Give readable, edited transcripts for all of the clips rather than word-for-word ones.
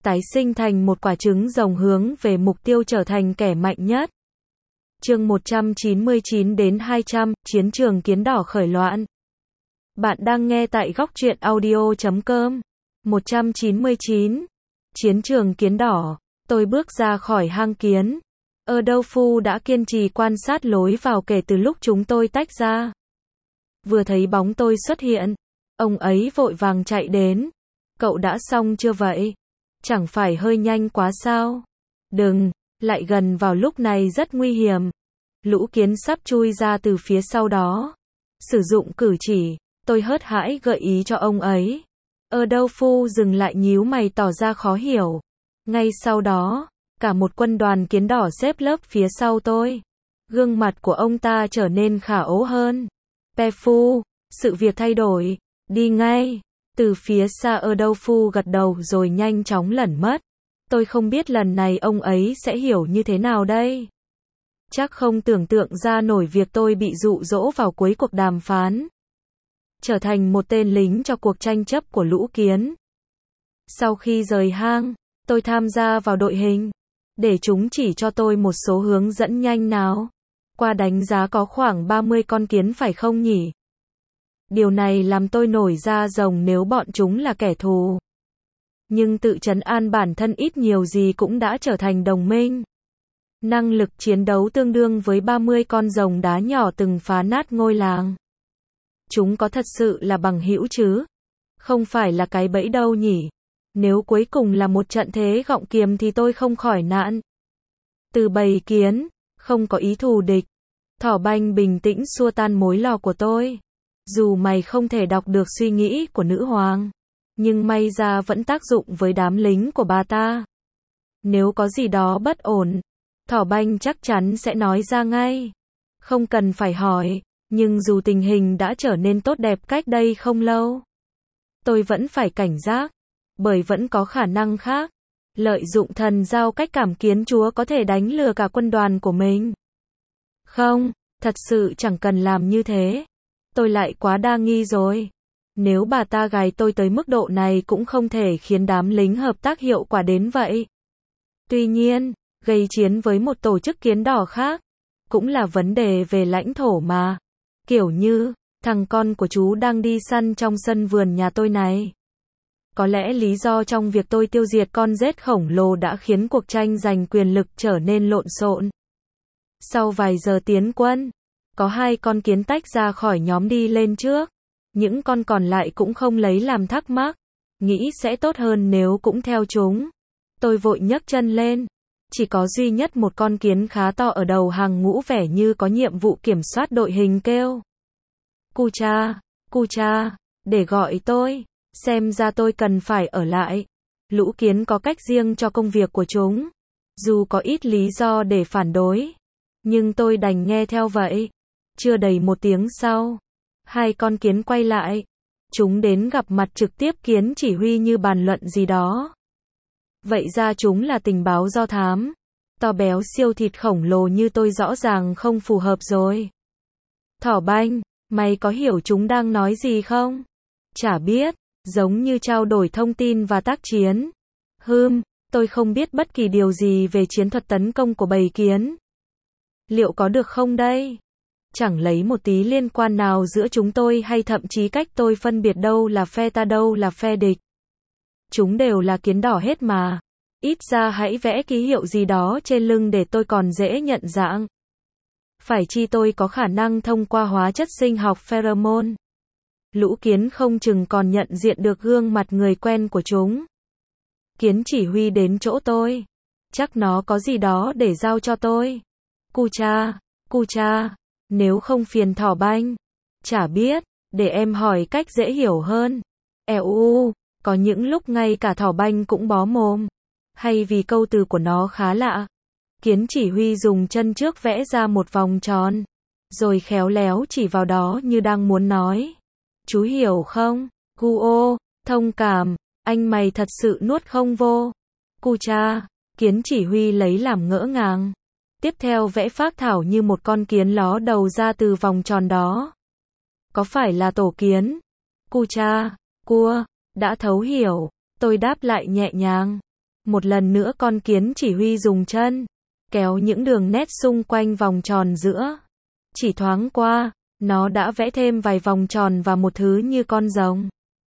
tái sinh thành một quả trứng rồng hướng về mục tiêu trở thành kẻ mạnh nhất. Chương 199 đến 200, chiến trường kiến đỏ khởi loạn. Bạn đang nghe tại góc truyện audio.com. 199. Chiến trường kiến đỏ. Tôi bước ra khỏi hang kiến. Adolfu đã kiên trì quan sát lối vào kể từ lúc chúng tôi tách ra. Vừa thấy bóng tôi xuất hiện, ông ấy vội vàng chạy đến. Cậu đã xong chưa vậy? Chẳng phải hơi nhanh quá sao? Đừng, lại gần vào lúc này rất nguy hiểm. Lũ kiến sắp chui ra từ phía sau đó. Sử dụng cử chỉ, tôi hớt hãi gợi ý cho ông ấy. Adolfu dừng lại nhíu mày tỏ ra khó hiểu. Ngay sau đó, cả một quân đoàn kiến đỏ xếp lớp phía sau tôi. Gương mặt của ông ta trở nên khả ố hơn. Pefu, sự việc thay đổi, đi ngay. Từ phía xa Adolfu gật đầu rồi nhanh chóng lẩn mất. Tôi không biết lần này ông ấy sẽ hiểu như thế nào đây. Chắc không tưởng tượng ra nổi việc tôi bị dụ dỗ vào cuối cuộc đàm phán. Trở thành một tên lính cho cuộc tranh chấp của lũ kiến. Sau khi rời hang, tôi tham gia vào đội hình. Để chúng chỉ cho tôi một số hướng dẫn nhanh nào. Qua đánh giá có khoảng 30 con kiến phải không nhỉ? Điều này làm tôi nổi da rồng nếu bọn chúng là kẻ thù. Nhưng tự trấn an bản thân ít nhiều gì cũng đã trở thành đồng minh. Năng lực chiến đấu tương đương với 30 con rồng đá nhỏ từng phá nát ngôi làng. Chúng có thật sự là bằng hữu chứ? Không phải là cái bẫy đâu nhỉ? Nếu cuối cùng là một trận thế gọng kiềm thì tôi không khỏi nạn. Từ bầy kiến, không có ý thù địch. Thỏ banh bình tĩnh xua tan mối lo của tôi. Dù mày không thể đọc được suy nghĩ của nữ hoàng, nhưng may ra vẫn tác dụng với đám lính của bà ta. Nếu có gì đó bất ổn, thỏ banh chắc chắn sẽ nói ra ngay. Không cần phải hỏi, nhưng dù tình hình đã trở nên tốt đẹp cách đây không lâu, tôi vẫn phải cảnh giác, bởi vẫn có khả năng khác. Lợi dụng thần giao cách cảm kiến chúa có thể đánh lừa cả quân đoàn của mình. Không, thật sự chẳng cần làm như thế. Tôi lại quá đa nghi rồi. Nếu bà ta gài tôi tới mức độ này cũng không thể khiến đám lính hợp tác hiệu quả đến vậy. Tuy nhiên, gây chiến với một tổ chức kiến đỏ khác, cũng là vấn đề về lãnh thổ mà. Kiểu như, thằng con của chú đang đi săn trong sân vườn nhà tôi này. Có lẽ lý do trong việc tôi tiêu diệt con rết khổng lồ đã khiến cuộc tranh giành quyền lực trở nên lộn xộn. Sau vài giờ tiến quân, có 2 con kiến tách ra khỏi nhóm đi lên trước. Những con còn lại cũng không lấy làm thắc mắc. Nghĩ sẽ tốt hơn nếu cũng theo chúng. Tôi vội nhấc chân lên. Chỉ có duy nhất một con kiến khá to ở đầu hàng ngũ vẻ như có nhiệm vụ kiểm soát đội hình kêu. Kucha, để gọi tôi. Xem ra tôi cần phải ở lại. Lũ kiến có cách riêng cho công việc của chúng. Dù có ít lý do để phản đối, nhưng tôi đành nghe theo vậy. Chưa đầy 1 tiếng sau, 2 con kiến quay lại. Chúng đến gặp mặt trực tiếp kiến chỉ huy như bàn luận gì đó. Vậy ra chúng là tình báo do thám. To béo siêu thịt khổng lồ như tôi rõ ràng không phù hợp rồi. Thỏ banh, mày có hiểu chúng đang nói gì không? Chả biết, giống như trao đổi thông tin và tác chiến. Tôi không biết bất kỳ điều gì về chiến thuật tấn công của bầy kiến. Liệu có được không đây? Chẳng lấy một tí liên quan nào giữa chúng tôi hay thậm chí cách tôi phân biệt đâu là phe ta đâu là phe địch. Chúng đều là kiến đỏ hết mà. Ít ra hãy vẽ ký hiệu gì đó trên lưng để tôi còn dễ nhận dạng. Phải chi tôi có khả năng thông qua hóa chất sinh học pheromone. Lũ kiến không chừng còn nhận diện được gương mặt người quen của chúng. Kiến chỉ huy đến chỗ tôi. Chắc nó có gì đó để giao cho tôi. Kucha, nếu không phiền thỏ banh. Chả biết, để em hỏi cách dễ hiểu hơn. Có những lúc ngay cả thỏ banh cũng bó mồm. Hay vì câu từ của nó khá lạ. Kiến chỉ huy dùng chân trước vẽ ra một vòng tròn. Rồi khéo léo chỉ vào đó như đang muốn nói. Chú hiểu không? Thông cảm, anh mày thật sự nuốt không vô. Kucha, kiến chỉ huy lấy làm ngỡ ngàng. Tiếp theo vẽ phác thảo như một con kiến ló đầu ra từ vòng tròn đó. Có phải là tổ kiến? Kucha, đã thấu hiểu. Tôi đáp lại nhẹ nhàng. Một lần nữa con kiến chỉ huy dùng chân kéo những đường nét xung quanh vòng tròn giữa. Chỉ thoáng qua, nó đã vẽ thêm vài vòng tròn và một thứ như con rồng.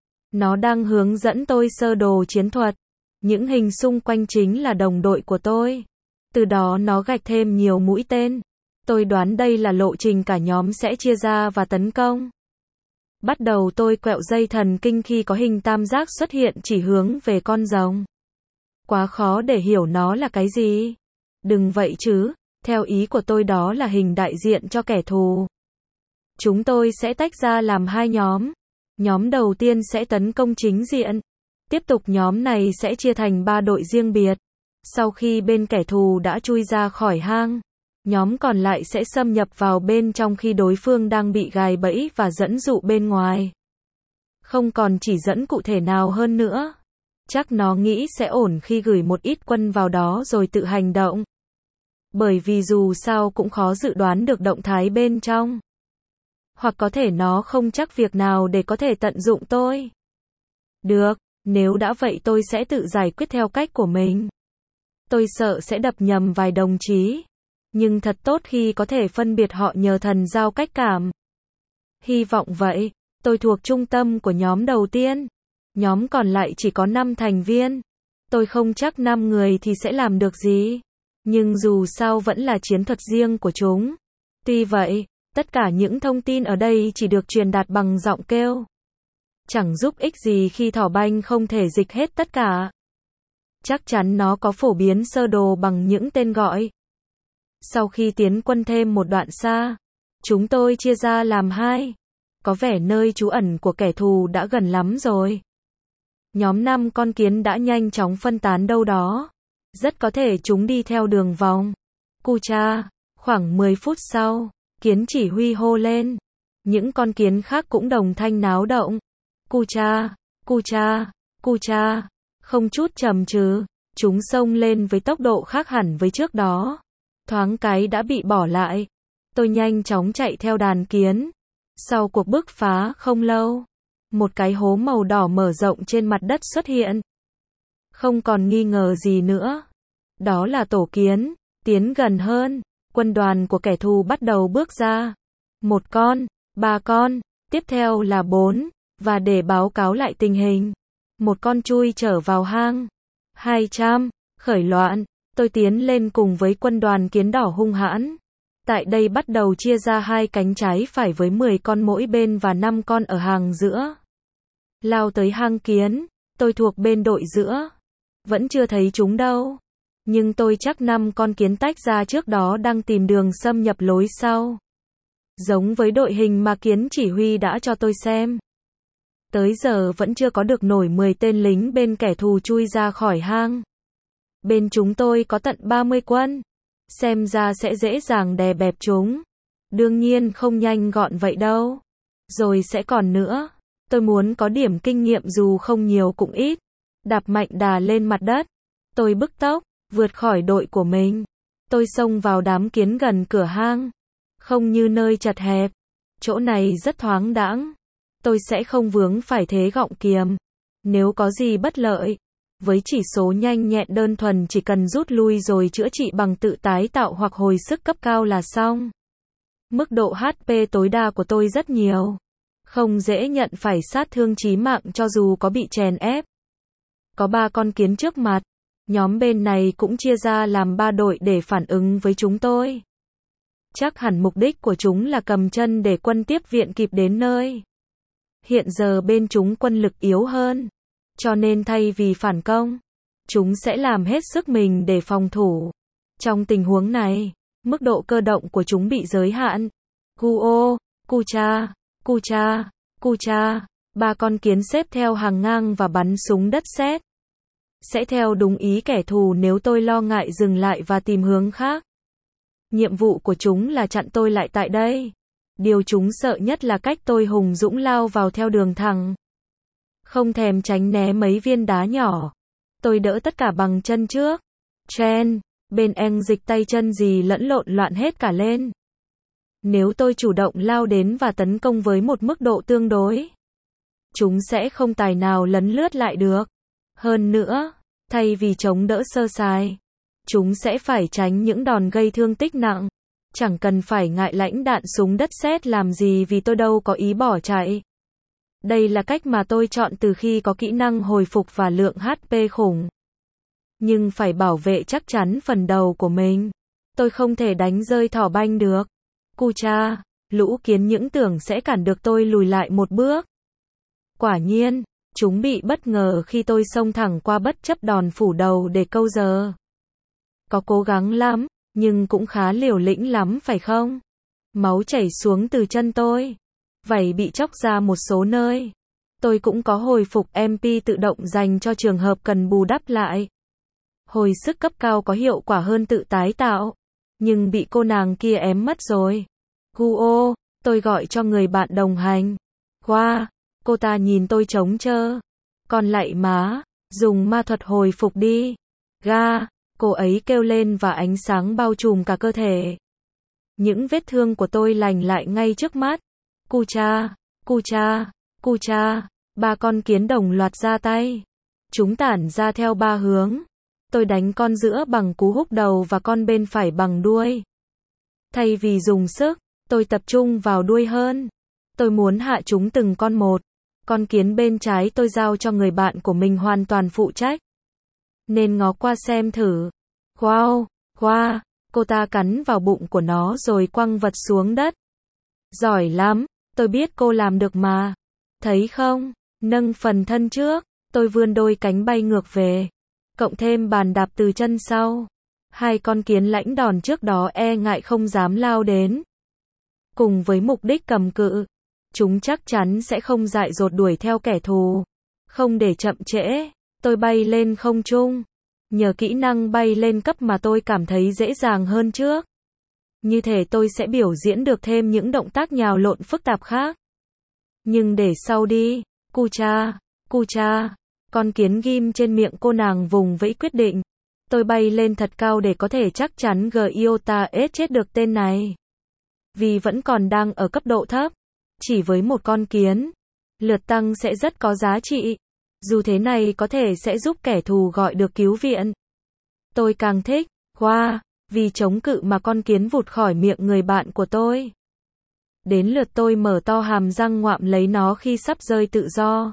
Nó đang hướng dẫn tôi sơ đồ chiến thuật. Những hình xung quanh chính là đồng đội của tôi. Từ đó nó gạch thêm nhiều mũi tên. Tôi đoán đây là lộ trình cả nhóm sẽ chia ra và tấn công. Bắt đầu tôi quẹo dây thần kinh khi có hình tam giác xuất hiện chỉ hướng về con rồng. Quá khó để hiểu nó là cái gì. Đừng vậy chứ, theo ý của tôi đó là hình đại diện cho kẻ thù. Chúng tôi sẽ tách ra làm hai nhóm. Nhóm đầu tiên sẽ tấn công chính diện. Tiếp tục nhóm này sẽ chia thành 3 đội riêng biệt. Sau khi bên kẻ thù đã chui ra khỏi hang, nhóm còn lại sẽ xâm nhập vào bên trong khi đối phương đang bị gài bẫy và dẫn dụ bên ngoài. Không còn chỉ dẫn cụ thể nào hơn nữa. Chắc nó nghĩ sẽ ổn khi gửi một ít quân vào đó rồi tự hành động. Bởi vì dù sao cũng khó dự đoán được động thái bên trong. Hoặc có thể nó không chắc việc nào để có thể tận dụng tôi. Được, nếu đã vậy tôi sẽ tự giải quyết theo cách của mình. Tôi sợ sẽ đập nhầm vài đồng chí. Nhưng thật tốt khi có thể phân biệt họ nhờ thần giao cách cảm. Hy vọng vậy. Tôi thuộc trung tâm của nhóm đầu tiên. Nhóm còn lại chỉ có 5 thành viên. Tôi không chắc 5 người thì sẽ làm được gì. Nhưng dù sao vẫn là chiến thuật riêng của chúng. Tuy vậy, tất cả những thông tin ở đây chỉ được truyền đạt bằng giọng kêu. Chẳng giúp ích gì khi thỏ banh không thể dịch hết tất cả. Chắc chắn nó có phổ biến sơ đồ bằng những tên gọi. Sau khi tiến quân thêm một đoạn xa, chúng tôi chia ra làm hai. Có vẻ nơi trú ẩn của kẻ thù đã gần lắm rồi. Nhóm 5 con kiến đã nhanh chóng phân tán đâu đó. Rất có thể chúng đi theo đường vòng. Kucha, khoảng 10 phút sau, kiến chỉ huy hô lên. Những con kiến khác cũng đồng thanh náo động. Kucha, Kucha, Kucha. Không chút chần chừ, chúng xông lên với tốc độ khác hẳn với trước đó. Thoáng cái đã bị bỏ lại. Tôi nhanh chóng chạy theo đàn kiến. Sau cuộc bứt phá không lâu, một cái hố màu đỏ mở rộng trên mặt đất xuất hiện. Không còn nghi ngờ gì nữa. Đó là tổ kiến. Tiến gần hơn, quân đoàn của kẻ thù bắt đầu bước ra. 1 con, 3 con, tiếp theo là 4, và để báo cáo lại tình hình. 1 con chui trở vào hang. 200, khởi loạn. Tôi tiến lên cùng với quân đoàn kiến đỏ hung hãn. Tại đây bắt đầu chia ra 2 cánh trái phải với 10 con mỗi bên và 5 con ở hàng giữa. Lao tới hang kiến, tôi thuộc bên đội giữa. Vẫn chưa thấy chúng đâu. Nhưng tôi chắc 5 con kiến tách ra trước đó đang tìm đường xâm nhập lối sau. Giống với đội hình mà kiến chỉ huy đã cho tôi xem. Tới giờ vẫn chưa có được nổi 10 tên lính bên kẻ thù chui ra khỏi hang. Bên chúng tôi có tận 30 quân. Xem ra sẽ dễ dàng đè bẹp chúng. Đương nhiên không nhanh gọn vậy đâu. Rồi sẽ còn nữa. Tôi muốn có điểm kinh nghiệm dù không nhiều cũng ít. Đạp mạnh đà lên mặt đất. Tôi bứt tốc, vượt khỏi đội của mình. Tôi xông vào đám kiến gần cửa hang. Không như nơi chật hẹp. Chỗ này rất thoáng đãng. Tôi sẽ không vướng phải thế gọng kiềm. Nếu có gì bất lợi, với chỉ số nhanh nhẹn đơn thuần chỉ cần rút lui rồi chữa trị bằng tự tái tạo hoặc hồi sức cấp cao là xong. Mức độ HP tối đa của tôi rất nhiều. Không dễ nhận phải sát thương chí mạng cho dù có bị chèn ép. Có 3 con kiến trước mặt. Nhóm bên này cũng chia ra làm 3 đội để phản ứng với chúng tôi. Chắc hẳn mục đích của chúng là cầm chân để quân tiếp viện kịp đến nơi. Hiện giờ bên chúng quân lực yếu hơn. Cho nên thay vì phản công, chúng sẽ làm hết sức mình để phòng thủ. Trong tình huống này, mức độ cơ động của chúng bị giới hạn. Kuo, Kucha, Kucha, Kucha. 3 con kiến xếp theo hàng ngang và bắn súng đất sét. Sẽ theo đúng ý kẻ thù nếu tôi lo ngại dừng lại và tìm hướng khác. Nhiệm vụ của chúng là chặn tôi lại tại đây. Điều chúng sợ nhất là cách tôi hùng dũng lao vào theo đường thẳng. Không thèm tránh né mấy viên đá nhỏ. Tôi đỡ tất cả bằng chân trước. Chen, bên Eng dịch tay chân gì lẫn lộn loạn hết cả lên. Nếu tôi chủ động lao đến và tấn công với một mức độ tương đối, chúng sẽ không tài nào lấn lướt lại được. Hơn nữa, Thay vì chống đỡ sơ sài, chúng sẽ phải tránh những đòn gây thương tích nặng. Chẳng cần phải ngại lãnh đạn súng đất sét làm gì vì tôi đâu có ý bỏ chạy. Đây là cách mà tôi chọn từ khi có kỹ năng hồi phục và lượng HP khủng. Nhưng phải bảo vệ chắc chắn phần đầu của mình. Tôi không thể đánh rơi thỏ banh được. Kucha, lũ kiến những tưởng sẽ cản được tôi lùi lại một bước. Quả nhiên, chúng bị bất ngờ khi tôi xông thẳng qua bất chấp đòn phủ đầu để câu giờ. Có cố gắng lắm, nhưng cũng khá liều lĩnh lắm phải không? Máu chảy xuống từ chân tôi. Vảy bị chóc ra một số nơi. Tôi cũng có hồi phục MP tự động dành cho trường hợp cần bù đắp lại. Hồi sức cấp cao có hiệu quả hơn tự tái tạo. Nhưng bị cô nàng kia ém mất rồi. Guo, tôi gọi cho người bạn đồng hành. Wow, cô ta nhìn tôi trống trơ. Còn lạy má, dùng ma thuật hồi phục đi. Ga, cô ấy kêu lên và ánh sáng bao trùm cả cơ thể. Những vết thương của tôi lành lại ngay trước mắt. Kucha, Kucha, Kucha, 3 con kiến đồng loạt ra tay. Chúng tản ra theo 3 hướng. Tôi đánh con giữa bằng cú húc đầu và con bên phải bằng đuôi. Thay vì dùng sức, tôi tập trung vào đuôi hơn. Tôi muốn hạ chúng từng con một. Con kiến bên trái tôi giao cho người bạn của mình hoàn toàn phụ trách. Nên ngó qua xem thử. Wow, wow, cô ta cắn vào bụng của nó rồi quăng vật xuống đất. Giỏi lắm, tôi biết cô làm được mà. Thấy không, nâng phần thân trước, tôi vươn đôi cánh bay ngược về. Cộng thêm bàn đạp từ chân sau. 2 con kiến lãnh đòn trước đó e ngại không dám lao đến. Cùng với mục đích cầm cự, chúng chắc chắn sẽ không dại dột đuổi theo kẻ thù. Không để chậm trễ, tôi bay lên không trung. Nhờ kỹ năng bay lên cấp mà tôi cảm thấy dễ dàng hơn trước. Như thể tôi sẽ biểu diễn được thêm những động tác nhào lộn phức tạp khác. Nhưng để sau đi, Kucha, Kucha. Con kiến ghim trên miệng cô nàng vùng vẫy quyết định. Tôi bay lên thật cao để có thể chắc chắn Giota S chết được tên này. Vì vẫn còn đang ở cấp độ thấp. Chỉ với một con kiến, lượt tăng sẽ rất có giá trị. Dù thế này có thể sẽ giúp kẻ thù gọi được cứu viện. Tôi càng thích, wow, vì chống cự mà con kiến vụt khỏi miệng người bạn của tôi. Đến lượt tôi mở to hàm răng ngoạm lấy nó khi sắp rơi tự do.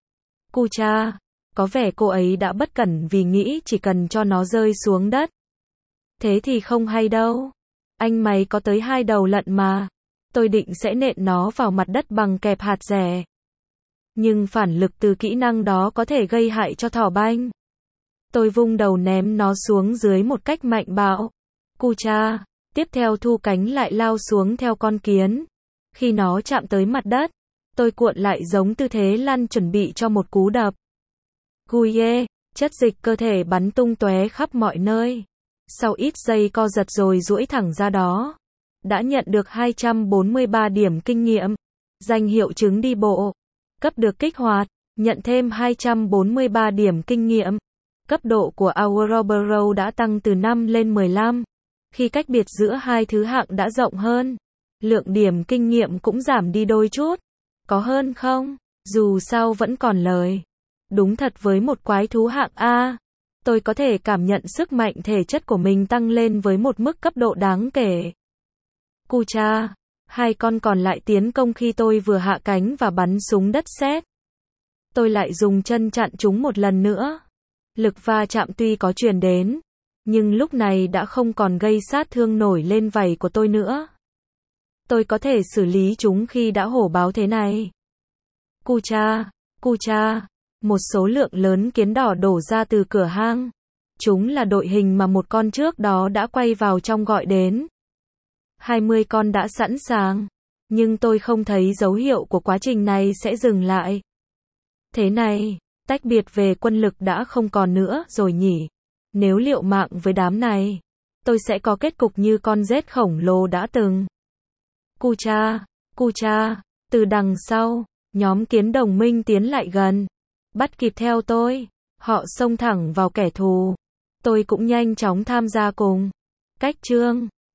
Kucha, có vẻ cô ấy đã bất cẩn vì nghĩ chỉ cần cho nó rơi xuống đất. Thế thì không hay đâu. Anh mày có tới 2 đầu lận mà. Tôi định sẽ nện nó vào mặt đất bằng kẹp hạt dẻ. Nhưng phản lực từ kỹ năng đó có thể gây hại cho thỏ banh. Tôi vung đầu ném nó xuống dưới một cách mạnh bạo. Kucha, tiếp theo thu cánh lại lao xuống theo con kiến. Khi nó chạm tới mặt đất, tôi cuộn lại giống tư thế lăn chuẩn bị cho một cú đập. Guye, chất dịch cơ thể bắn tung tóe khắp mọi nơi. Sau ít giây co giật rồi duỗi thẳng ra đó. Đã nhận được 243 điểm kinh nghiệm. Danh hiệu chứng đi bộ. Cấp được kích hoạt. Nhận thêm 243 điểm kinh nghiệm. Cấp độ của Ouroboros đã tăng từ 5 lên 15. Khi cách biệt giữa hai thứ hạng đã rộng hơn, lượng điểm kinh nghiệm cũng giảm đi đôi chút. Có hơn không? Dù sao vẫn còn lời. Đúng thật với một quái thú hạng A, tôi có thể cảm nhận sức mạnh thể chất của mình tăng lên với một mức cấp độ đáng kể. Kucha, 2 con còn lại tiến công khi tôi vừa hạ cánh và bắn súng đất sét. Tôi lại dùng chân chặn chúng một lần nữa. Lực va chạm tuy có truyền đến, nhưng lúc này đã không còn gây sát thương nổi lên vảy của tôi nữa. Tôi có thể xử lý chúng khi đã hổ báo thế này. Kucha, Kucha, một số lượng lớn kiến đỏ đổ ra từ cửa hang. Chúng là đội hình mà một con trước đó đã quay vào trong gọi đến. 20 con đã sẵn sàng, nhưng tôi không thấy dấu hiệu của quá trình này sẽ dừng lại. Thế này, tách biệt về quân lực đã không còn nữa rồi nhỉ. Nếu liều mạng với đám này, tôi sẽ có kết cục như con rết khổng lồ đã từng. Kucha, Kucha, từ đằng sau, nhóm kiến đồng minh tiến lại gần. Bắt kịp theo tôi, họ xông thẳng vào kẻ thù. Tôi cũng nhanh chóng tham gia cùng. Cách chương